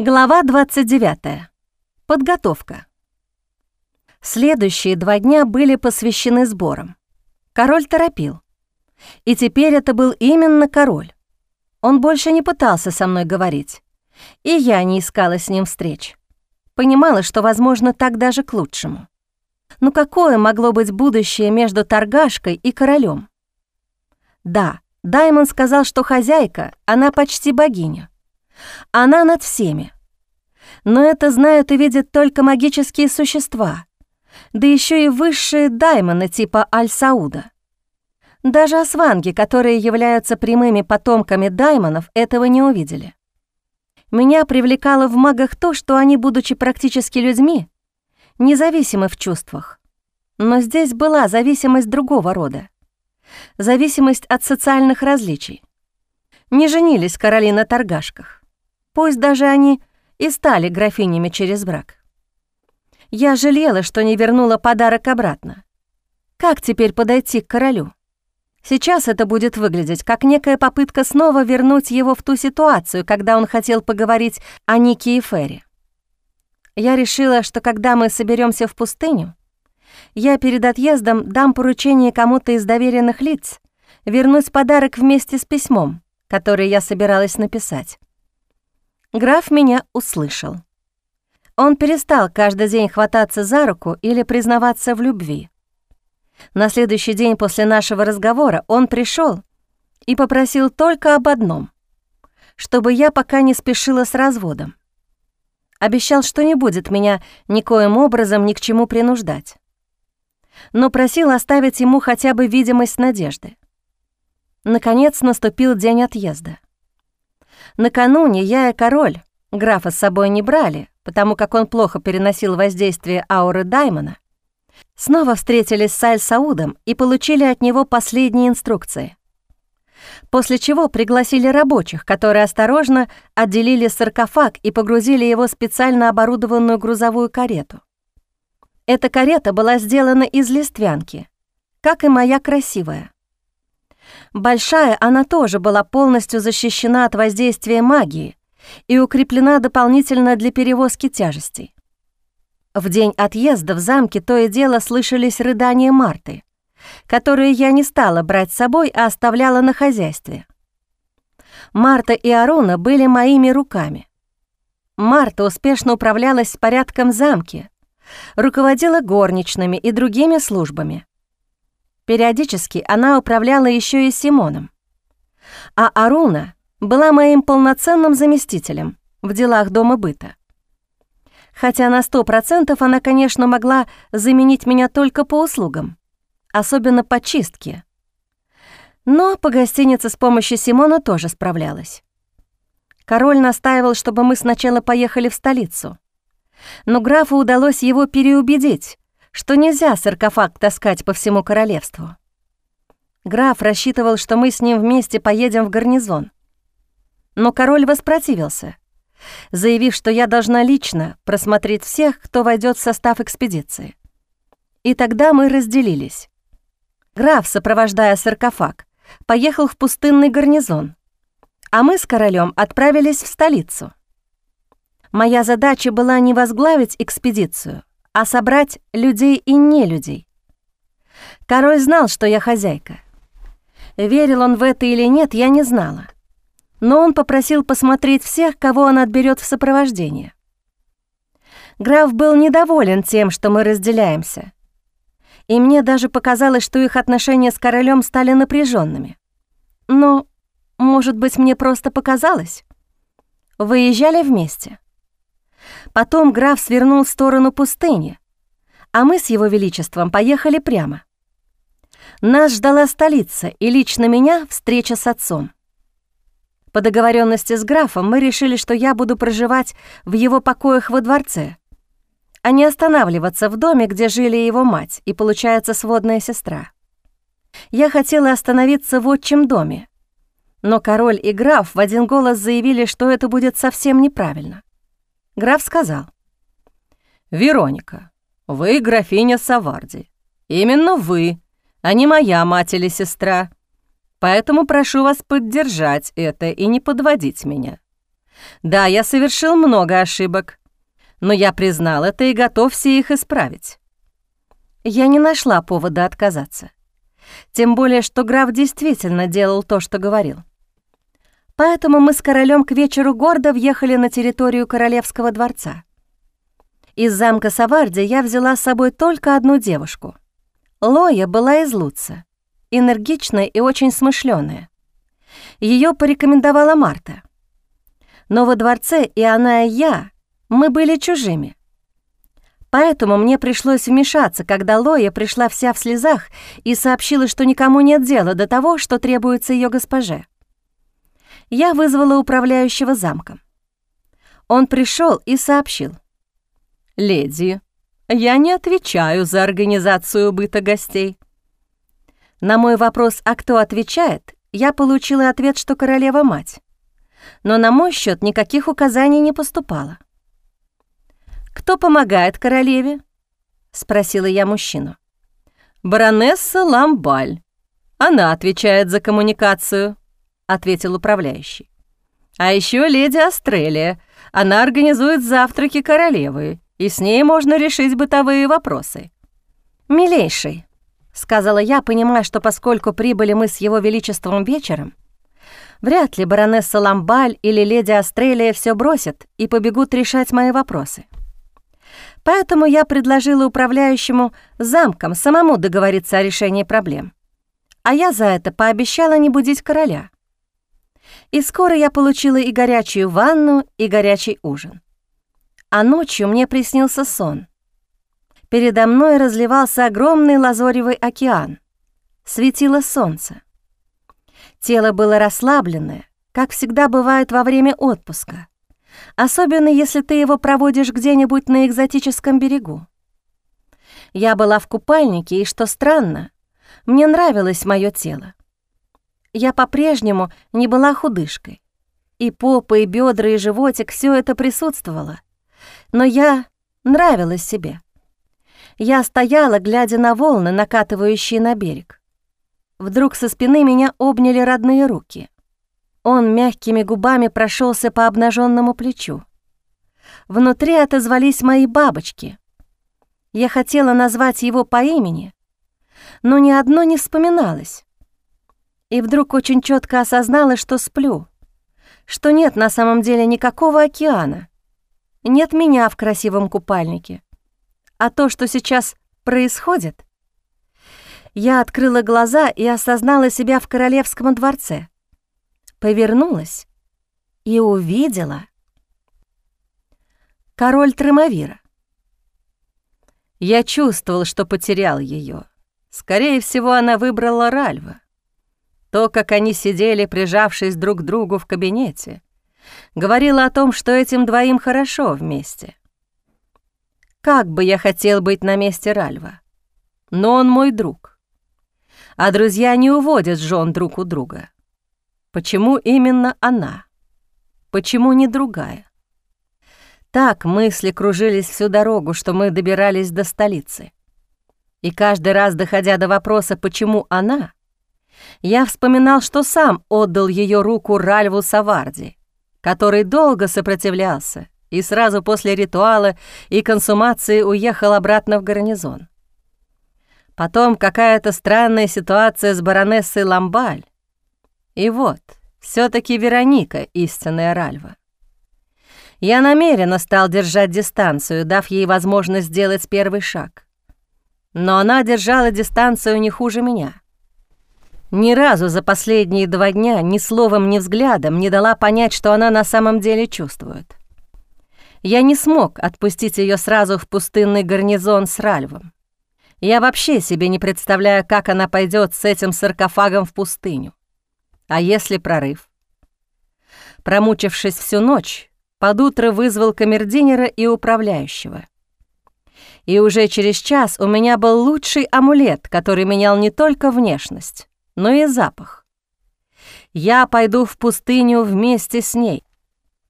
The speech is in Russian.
Глава 29. Подготовка. Следующие 2 дня были посвящены сборам. Король торопил. И теперь это был именно король. Он больше не пытался со мной говорить. И я не искала с ним встреч. Понимала, что, возможно, так даже к лучшему. Но какое могло быть будущее между торгашкой и королем? Да, Даймон сказал, что хозяйка, она почти богиня. Она над всеми. Но это знают и видят только магические существа, да еще и высшие даймоны типа Аль-Сауда. Даже осванги, которые являются прямыми потомками даймонов, этого не увидели. Меня привлекало в магах то, что они, будучи практически людьми, независимы в чувствах. Но здесь была зависимость другого рода. Зависимость от социальных различий. Не женились короли на торгашках. Пусть даже они и стали графинями через брак. Я жалела, что не вернула подарок обратно. Как теперь подойти к королю? Сейчас это будет выглядеть как некая попытка снова вернуть его в ту ситуацию, когда он хотел поговорить о Нике и Ферри. Я решила, что когда мы соберемся в пустыню, я перед отъездом дам поручение кому-то из доверенных лиц вернуть подарок вместе с письмом, которое я собиралась написать. Граф меня услышал. Он перестал каждый день хвататься за руку или признаваться в любви. На следующий день после нашего разговора он пришел и попросил только об одном, чтобы я пока не спешила с разводом. Обещал, что не будет меня никоим образом ни к чему принуждать, но просил оставить ему хотя бы видимость надежды. Наконец наступил день отъезда. Накануне я и король графа с собой не брали, потому как он плохо переносил воздействие ауры Даймона, снова встретились с Аль-Саудом и получили от него последние инструкции. После чего пригласили рабочих, которые осторожно отделили саркофаг и погрузили его в специально оборудованную грузовую карету. Эта карета была сделана из листвянки, как и моя красивая. Большая она тоже была полностью защищена от воздействия магии и укреплена дополнительно для перевозки тяжестей. В день отъезда в замке то и дело слышались рыдания Марты, которые я не стала брать с собой, а оставляла на хозяйстве. Марта и Аруна были моими руками. Марта успешно управлялась с порядком в замке, руководила горничными и другими службами. Периодически она управляла еще и Симоном. А Аруна была моим полноценным заместителем в делах дома быта. Хотя на 100% она, конечно, могла заменить меня только по услугам, особенно по чистке. Но по гостинице с помощью Симона тоже справлялась. Король настаивал, чтобы мы сначала поехали в столицу. Но графу удалось его переубедить, что нельзя саркофаг таскать по всему королевству. Граф рассчитывал, что мы с ним вместе поедем в гарнизон. Но король воспротивился, заявив, что я должна лично просмотреть всех, кто войдет в состав экспедиции. И тогда мы разделились. Граф, сопровождая саркофаг, поехал в пустынный гарнизон, а мы с королем отправились в столицу. Моя задача была не возглавить экспедицию, а собрать людей и нелюдей. Король знал, что я хозяйка. Верил он в это или нет, я не знала. Но он попросил посмотреть всех, кого он отберет в сопровождение. Граф был недоволен тем, что мы разделяемся. И мне даже показалось, что их отношения с королем стали напряженными. Но, может быть, мне просто показалось? Выезжали вместе. Потом граф свернул в сторону пустыни, а мы с его величеством поехали прямо. Нас ждала столица, и лично меня встреча с отцом. По договоренности с графом мы решили, что я буду проживать в его покоях во дворце, а не останавливаться в доме, где жили его мать и, получается, сводная сестра. Я хотела остановиться в отчим доме, но король и граф в один голос заявили, что это будет совсем неправильно. Граф сказал: «Вероника, вы графиня Саварди. Именно вы, а не моя мать или сестра. Поэтому прошу вас поддержать это и не подводить меня. Да, я совершил много ошибок, но я признал это и готов все их исправить. Я не нашла повода отказаться. Тем более, что граф действительно делал то, что говорил. Поэтому мы с королем к вечеру гордо въехали на территорию королевского дворца. Из замка Саварди я взяла с собой только одну девушку. Лоя была из Луца, энергичная и очень смышленая. Ее порекомендовала Марта. Но во дворце и она, и я, мы были чужими. Поэтому мне пришлось вмешаться, когда Лоя пришла вся в слезах и сообщила, что никому нет дела до того, что требуется ее госпоже. Я вызвала управляющего замком. Он пришел и сообщил: «Леди, я не отвечаю за организацию быта гостей». На мой вопрос «А кто отвечает?» я получила ответ, что королева-мать. Но на мой счет никаких указаний не поступало. «Кто помогает королеве?» — спросила я мужчину. «Баронесса Ламбаль. Она отвечает за коммуникацию», — ответил управляющий. «А еще леди Астрелия. Она организует завтраки королевы, и с ней можно решить бытовые вопросы». «Милейший», — сказала я, понимая, что поскольку прибыли мы с его величеством вечером, вряд ли баронесса Ламбаль или леди Астрелия все бросят и побегут решать мои вопросы. Поэтому я предложила управляющему замком самому договориться о решении проблем. А я за это пообещала не будить короля. И скоро я получила и горячую ванну, и горячий ужин. А ночью мне приснился сон. Передо мной разливался огромный лазоревый океан. Светило солнце. Тело было расслабленное, как всегда бывает во время отпуска. Особенно, если ты его проводишь где-нибудь на экзотическом берегу. Я была в купальнике, и, что странно, мне нравилось мое тело. Я по-прежнему не была худышкой. И попа, и бедра, и животик — все это присутствовало. Но я нравилась себе. Я стояла, глядя на волны, накатывающие на берег. Вдруг со спины меня обняли родные руки. Он мягкими губами прошелся по обнаженному плечу. Внутри отозвались мои бабочки. Я хотела назвать его по имени, но ни одно не вспоминалось. И вдруг очень четко осознала, что сплю, что нет на самом деле никакого океана, нет меня в красивом купальнике. А то, что сейчас происходит... Я открыла глаза и осознала себя в королевском дворце. Повернулась и увидела король Тремавира. Я чувствовал, что потерял ее. Скорее всего, она выбрала Ральва. То, как они сидели, прижавшись друг к другу в кабинете, говорило о том, что этим двоим хорошо вместе. Как бы я хотел быть на месте Ральва, но он мой друг. А друзья не уводят жен друг у друга. Почему именно она? Почему не другая? Так мысли кружились всю дорогу, что мы добирались до столицы. И каждый раз, доходя до вопроса «почему она?», я вспоминал, что сам отдал ее руку Ральву Саварди, который долго сопротивлялся и сразу после ритуала и консумации уехал обратно в гарнизон. Потом какая-то странная ситуация с баронессой Ламбаль. И вот, все-таки Вероника — истинная Ральва. Я намеренно стал держать дистанцию, дав ей возможность сделать первый шаг. Но она держала дистанцию не хуже меня. Ни разу за последние 2 дня ни словом, ни взглядом не дала понять, что она на самом деле чувствует. Я не смог отпустить ее сразу в пустынный гарнизон с Ральвом. Я вообще себе не представляю, как она пойдет с этим саркофагом в пустыню. А если прорыв? Промучившись всю ночь, под утро вызвал камердинера и управляющего. И уже через час у меня был лучший амулет, который менял не только внешность, но и запах. Я пойду в пустыню вместе с ней.